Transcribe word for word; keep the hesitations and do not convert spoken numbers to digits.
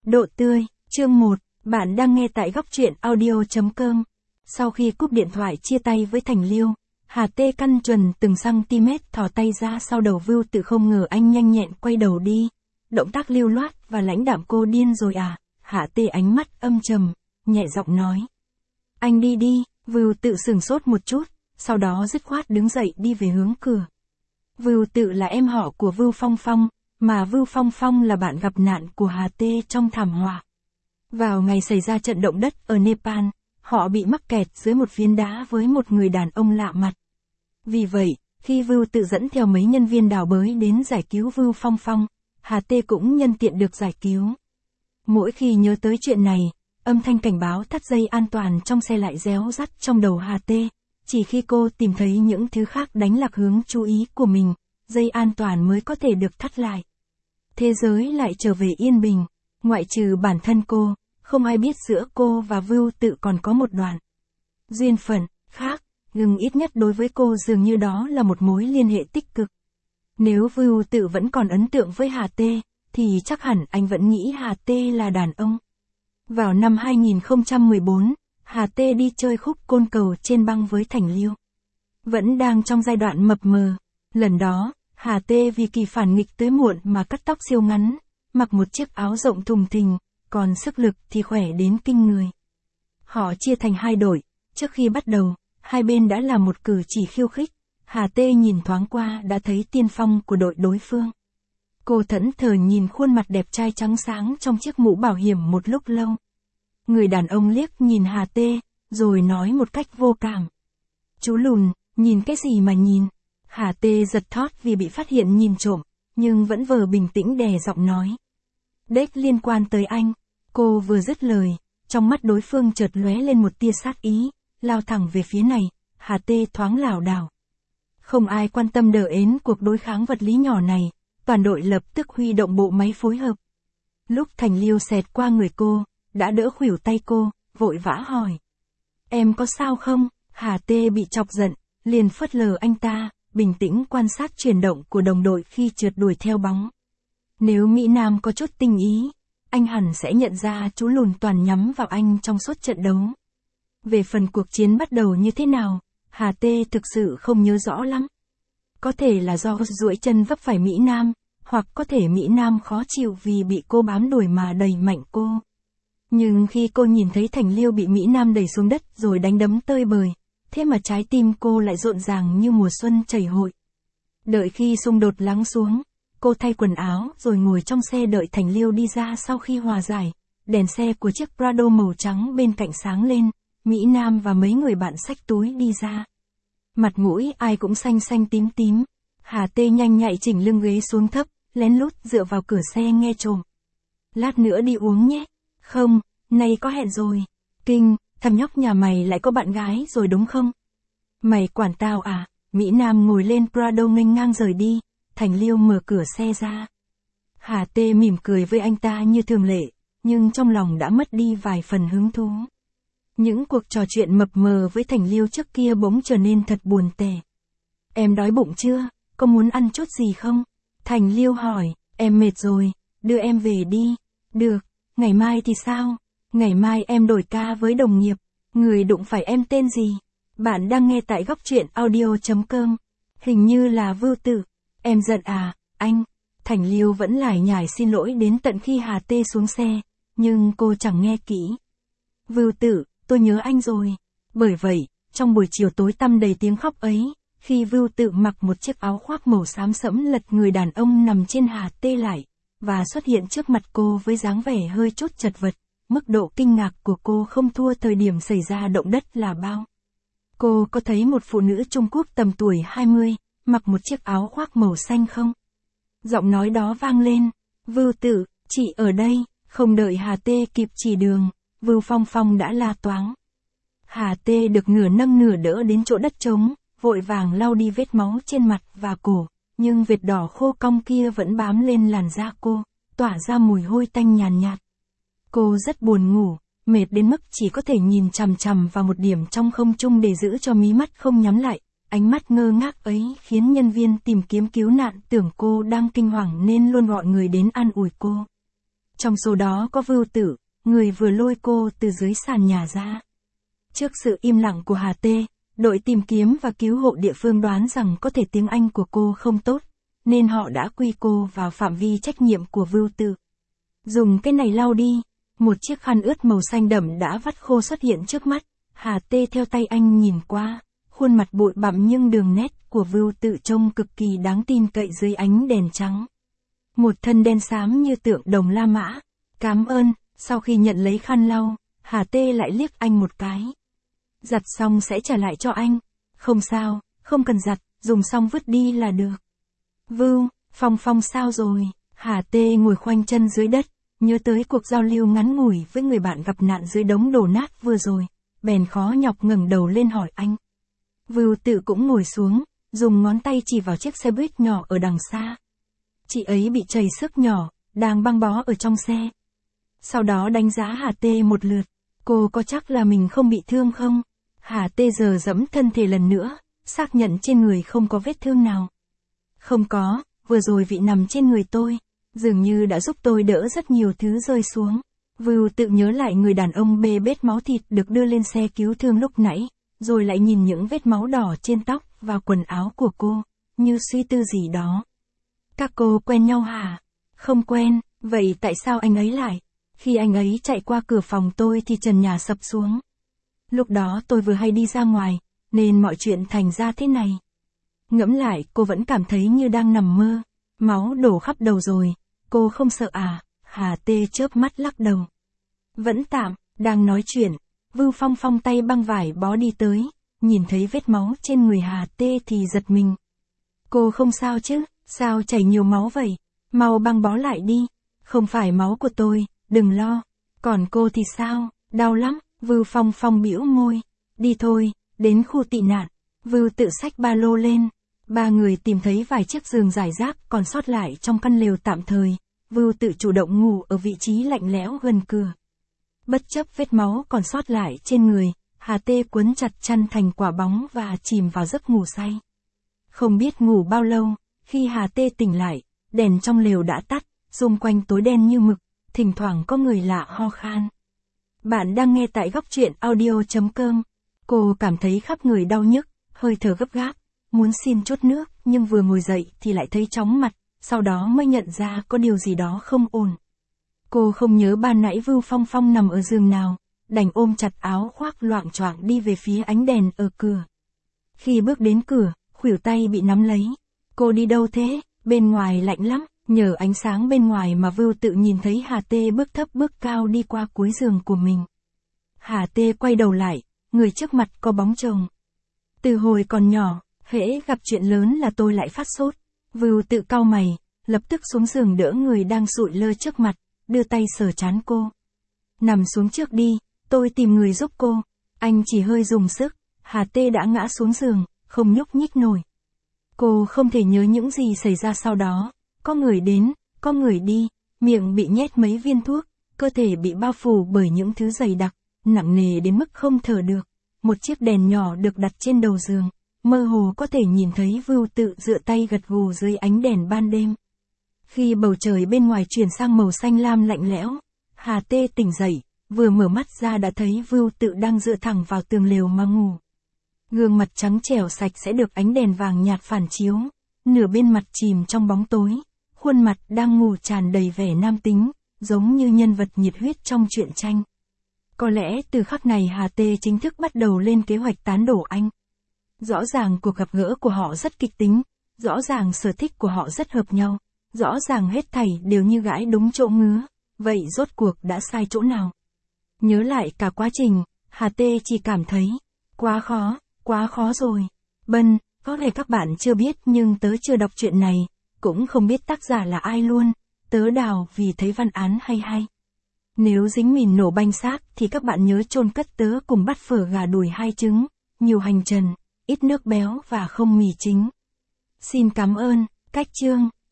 Độ tươi, chương một, bạn đang nghe tại góc truyện audio chấm com. Sau khi cúp điện thoại chia tay với Thành Liêu, Hà Tê căn chuẩn từng cm thò tay ra sau đầu Vưu Tự, không ngờ anh nhanh nhẹn quay đầu đi. Động tác lưu loát và lãnh đạm. Cô điên rồi à? Hà Tê ánh mắt âm trầm, nhẹ giọng nói. Anh đi đi. Vưu Tự sửng sốt một chút, sau đó dứt khoát đứng dậy đi về hướng cửa. Vưu Tự là em họ của Vưu Phong Phong, mà Vưu Phong Phong là bạn gặp nạn của Hà Tê trong thảm họa. Vào ngày xảy ra trận động đất ở Nepal, họ bị mắc kẹt dưới một phiến đá với một người đàn ông lạ mặt. Vì vậy, khi Vưu Tự dẫn theo mấy nhân viên đào bới đến giải cứu Vưu Phong Phong, Hà Tê cũng nhân tiện được giải cứu. Mỗi khi nhớ tới chuyện này, âm thanh cảnh báo thắt dây an toàn trong xe lại réo rắt trong đầu Hà Tê. Chỉ khi cô tìm thấy những thứ khác đánh lạc hướng chú ý của mình, dây an toàn mới có thể được thắt lại. Thế giới lại trở về yên bình, ngoại trừ bản thân cô, không ai biết giữa cô và Vưu Tự còn có một đoạn duyên phận khác, nhưng ít nhất đối với cô dường như đó là một mối liên hệ tích cực. Nếu Vưu Tự vẫn còn ấn tượng với Hà Tê, thì chắc hẳn anh vẫn nghĩ Hà Tê là đàn ông. Vào năm hai nghìn không trăm mười bốn, Hà Tê đi chơi khúc côn cầu trên băng với Thành Liêu. Vẫn đang trong giai đoạn mập mờ. Lần đó, Hà Tê vì kỳ phản nghịch tới muộn mà cắt tóc siêu ngắn, mặc một chiếc áo rộng thùng thình, còn sức lực thì khỏe đến kinh người. Họ chia thành hai đội, trước khi bắt đầu, hai bên đã làm một cử chỉ khiêu khích. Hà Tê nhìn thoáng qua đã thấy tiên phong của đội đối phương. Cô thẫn thờ nhìn khuôn mặt đẹp trai trắng sáng trong chiếc mũ bảo hiểm một lúc lâu. Người đàn ông liếc nhìn Hà Tê, rồi nói một cách vô cảm. Chú lùn, nhìn cái gì mà nhìn? Hà Tê giật thót vì bị phát hiện nhìn trộm, nhưng vẫn vờ bình tĩnh đè giọng nói. Đếch liên quan tới anh. Cô vừa dứt lời, trong mắt đối phương chợt lóe lên một tia sát ý, lao thẳng về phía này. Hà Tê thoáng lảo đảo. Không ai quan tâm đờ ến cuộc đối kháng vật lý nhỏ này, toàn đội lập tức huy động bộ máy phối hợp. Lúc Thành Liêu xẹt qua người cô, đã đỡ khuỷu tay cô, vội vã hỏi. Em có sao không? Hà Tê bị chọc giận, liền phớt lờ anh ta, bình tĩnh quan sát chuyển động của đồng đội khi trượt đuổi theo bóng. Nếu Mỹ Nam có chút tinh ý, anh hẳn sẽ nhận ra chú lùn toàn nhắm vào anh trong suốt trận đấu. Về phần cuộc chiến bắt đầu như thế nào, Hà Tê thực sự không nhớ rõ lắm. Có thể là do duỗi chân vấp phải Mỹ Nam, hoặc có thể Mỹ Nam khó chịu vì bị cô bám đuổi mà đẩy mạnh cô. Nhưng khi cô nhìn thấy Thành Liêu bị Mỹ Nam đẩy xuống đất rồi đánh đấm tơi bời, thế mà trái tim cô lại rộn ràng như mùa xuân chảy hội. Đợi khi xung đột lắng xuống, cô thay quần áo rồi ngồi trong xe đợi Thành Liêu đi ra. Sau khi hòa giải, đèn xe của chiếc Prado màu trắng bên cạnh sáng lên, Mỹ Nam và mấy người bạn xách túi đi ra. Mặt mũi ai cũng xanh xanh tím tím. Hà Tê nhanh nhạy chỉnh lưng ghế xuống thấp, lén lút dựa vào cửa xe nghe trộm. Lát nữa đi uống nhé. Không, nay có hẹn rồi. Kinh, thằng nhóc nhà mày lại có bạn gái rồi đúng không? Mày quản tao à? Mỹ Nam ngồi lên Prado nghênh ngang rời đi. Thành Liêu mở cửa xe ra. Hà Tê mỉm cười với anh ta như thường lệ, nhưng trong lòng đã mất đi vài phần hứng thú. Những cuộc trò chuyện mập mờ với Thành Liêu trước kia bỗng trở nên thật buồn tẻ. Em đói bụng chưa? Có muốn ăn chút gì không? Thành Liêu hỏi. Em mệt rồi, đưa em về đi. Được, ngày mai thì sao? Ngày mai em đổi ca với đồng nghiệp. Người đụng phải em tên gì? Bạn đang nghe tại góc truyện audio chấm com. Hình như là Vưu Tự. Em giận à, anh? Thành Liêu vẫn lải nhải xin lỗi đến tận khi Hà Tê xuống xe, nhưng cô chẳng nghe kỹ. Vưu Tự, tôi nhớ anh rồi. Bởi vậy, trong buổi chiều tối tăm đầy tiếng khóc ấy, khi Vưu Tự mặc một chiếc áo khoác màu xám sẫm lật người đàn ông nằm trên Hà Tê lại, và xuất hiện trước mặt cô với dáng vẻ hơi chút chật vật, mức độ kinh ngạc của cô không thua thời điểm xảy ra động đất là bao. Cô có thấy một phụ nữ Trung Quốc tầm tuổi hai mươi, mặc một chiếc áo khoác màu xanh không? Giọng nói đó vang lên. Vưu Tự, chị ở đây. Không đợi Hà Tê kịp chỉ đường, Vưu Phong Phong đã la toáng. Hà Tê được nửa nâng nửa đỡ đến chỗ đất trống, vội vàng lau đi vết máu trên mặt và cổ, nhưng vệt đỏ khô cong kia vẫn bám lên làn da cô, tỏa ra mùi hôi tanh nhàn nhạt. Cô rất buồn ngủ, mệt đến mức chỉ có thể nhìn chằm chằm vào một điểm trong không trung để giữ cho mí mắt không nhắm lại. Ánh mắt ngơ ngác ấy khiến nhân viên tìm kiếm cứu nạn tưởng cô đang kinh hoàng nên luôn gọi người đến an ủi cô. Trong số đó có Vưu Tự, người vừa lôi cô từ dưới sàn nhà ra. Trước sự im lặng của Hà Tê, đội tìm kiếm và cứu hộ địa phương đoán rằng có thể tiếng Anh của cô không tốt, nên họ đã quy cô vào phạm vi trách nhiệm của Vưu Tự. Dùng cái này lau đi, một chiếc khăn ướt màu xanh đậm đã vắt khô xuất hiện trước mắt, Hà Tê theo tay anh nhìn qua, khuôn mặt bụi bặm nhưng đường nét của Vưu Tự trông cực kỳ đáng tin cậy dưới ánh đèn trắng. Một thân đen xám như tượng đồng La Mã. Cảm ơn, sau khi nhận lấy khăn lau, Hà Tê lại liếc anh một cái. Giặt xong sẽ trả lại cho anh. Không sao, không cần giặt, dùng xong vứt đi là được. Vưu, Phong Phong sao rồi? Hà Tê ngồi khoanh chân dưới đất, nhớ tới cuộc giao lưu ngắn ngủi với người bạn gặp nạn dưới đống đổ nát vừa rồi, bèn khó nhọc ngẩng đầu lên hỏi anh. Vưu Tự cũng ngồi xuống, dùng ngón tay chỉ vào chiếc xe buýt nhỏ ở đằng xa. Chị ấy bị chảy xước nhỏ, đang băng bó ở trong xe. Sau đó đánh giá Hà Tê một lượt, cô có chắc là mình không bị thương không? Hà Tê giờ dẫm thân thể lần nữa, xác nhận trên người không có vết thương nào. Không có, vừa rồi vị nằm trên người tôi, dường như đã giúp tôi đỡ rất nhiều thứ rơi xuống. Vưu Tự nhớ lại người đàn ông bê bết máu thịt được đưa lên xe cứu thương lúc nãy, rồi lại nhìn những vết máu đỏ trên tóc và quần áo của cô, như suy tư gì đó. Các cô quen nhau hả? Không quen, vậy tại sao anh ấy lại? Khi anh ấy chạy qua cửa phòng tôi thì trần nhà sập xuống. Lúc đó tôi vừa hay đi ra ngoài, nên mọi chuyện thành ra thế này. Ngẫm lại cô vẫn cảm thấy như đang nằm mơ, máu đổ khắp đầu rồi, cô không sợ à? Hà Tê chớp mắt lắc đầu. Vẫn tạm, đang nói chuyện, Vưu Phong Phong tay băng vải bó đi tới, nhìn thấy vết máu trên người Hà Tê thì giật mình. Cô không sao chứ, sao chảy nhiều máu vậy? Mau băng bó lại đi, không phải máu của tôi, đừng lo. Còn cô thì sao, đau lắm, Vưu Phong Phong bĩu môi. Đi thôi, đến khu tị nạn. Vưu Tự xách ba lô lên. Ba người tìm thấy vài chiếc giường rải rác còn sót lại trong căn lều tạm thời. Vưu Tự chủ động ngủ ở vị trí lạnh lẽo gần cửa. Bất chấp vết máu còn sót lại trên người, Hà Tê quấn chặt chăn thành quả bóng và chìm vào giấc ngủ say. Không biết ngủ bao lâu, khi Hà Tê tỉnh lại, đèn trong lều đã tắt, xung quanh tối đen như mực, thỉnh thoảng có người lạ ho khan. Bạn đang nghe tại góc truyện audio chấm com. Cô cảm thấy khắp người đau nhức, hơi thở gấp gáp, muốn xin chút nước, nhưng vừa ngồi dậy thì lại thấy chóng mặt, sau đó mới nhận ra có điều gì đó không ổn. Cô không nhớ ban nãy Vưu Phong Phong nằm ở giường nào, đành ôm chặt áo khoác loạng choạng đi về phía ánh đèn ở cửa. Khi bước đến cửa, khuỷu tay bị nắm lấy. Cô đi đâu thế? Bên ngoài lạnh lắm. Nhờ ánh sáng bên ngoài mà Vưu Tự nhìn thấy Hà Tê bước thấp bước cao đi qua cuối giường của mình. Hà Tê quay đầu lại, người trước mặt có bóng chồng. Từ hồi còn nhỏ, hễ gặp chuyện lớn là tôi lại phát sốt. Vưu Tự cau mày, lập tức xuống giường đỡ người đang sụi lơ trước mặt, đưa tay sờ trán cô. Nằm xuống trước đi, tôi tìm người giúp cô. Anh chỉ hơi dùng sức, Hà Tê đã ngã xuống giường, không nhúc nhích nổi. Cô không thể nhớ những gì xảy ra sau đó. Có người đến, có người đi, miệng bị nhét mấy viên thuốc, cơ thể bị bao phủ bởi những thứ dày đặc, nặng nề đến mức không thở được. Một chiếc đèn nhỏ được đặt trên đầu giường, mơ hồ có thể nhìn thấy Vưu Tự dựa tay gật gù dưới ánh đèn ban đêm. Khi bầu trời bên ngoài chuyển sang màu xanh lam lạnh lẽo, Hà Tê tỉnh dậy, vừa mở mắt ra đã thấy Vưu Tự đang dựa thẳng vào tường lều mà ngủ. Gương mặt trắng trẻo sạch sẽ được ánh đèn vàng nhạt phản chiếu, nửa bên mặt chìm trong bóng tối, khuôn mặt đang ngủ tràn đầy vẻ nam tính, giống như nhân vật nhiệt huyết trong truyện tranh. Có lẽ từ khắc này Hà Tê chính thức bắt đầu lên kế hoạch tán đổ anh. Rõ ràng cuộc gặp gỡ của họ rất kịch tính, rõ ràng sở thích của họ rất hợp nhau, rõ ràng hết thảy đều như gãi đúng chỗ ngứa, vậy rốt cuộc đã sai chỗ nào? Nhớ lại cả quá trình, Hà Tê chỉ cảm thấy, quá khó, quá khó rồi. Bân, có thể các bạn chưa biết nhưng tớ chưa đọc chuyện này, cũng không biết tác giả là ai luôn, tớ đào vì thấy văn án hay hay. Nếu dính mìn nổ banh xác thì các bạn nhớ chôn cất tớ cùng bát phở gà đùi hai trứng, nhiều hành trần, ít nước béo và không mì chính. Xin cảm ơn, cách chương.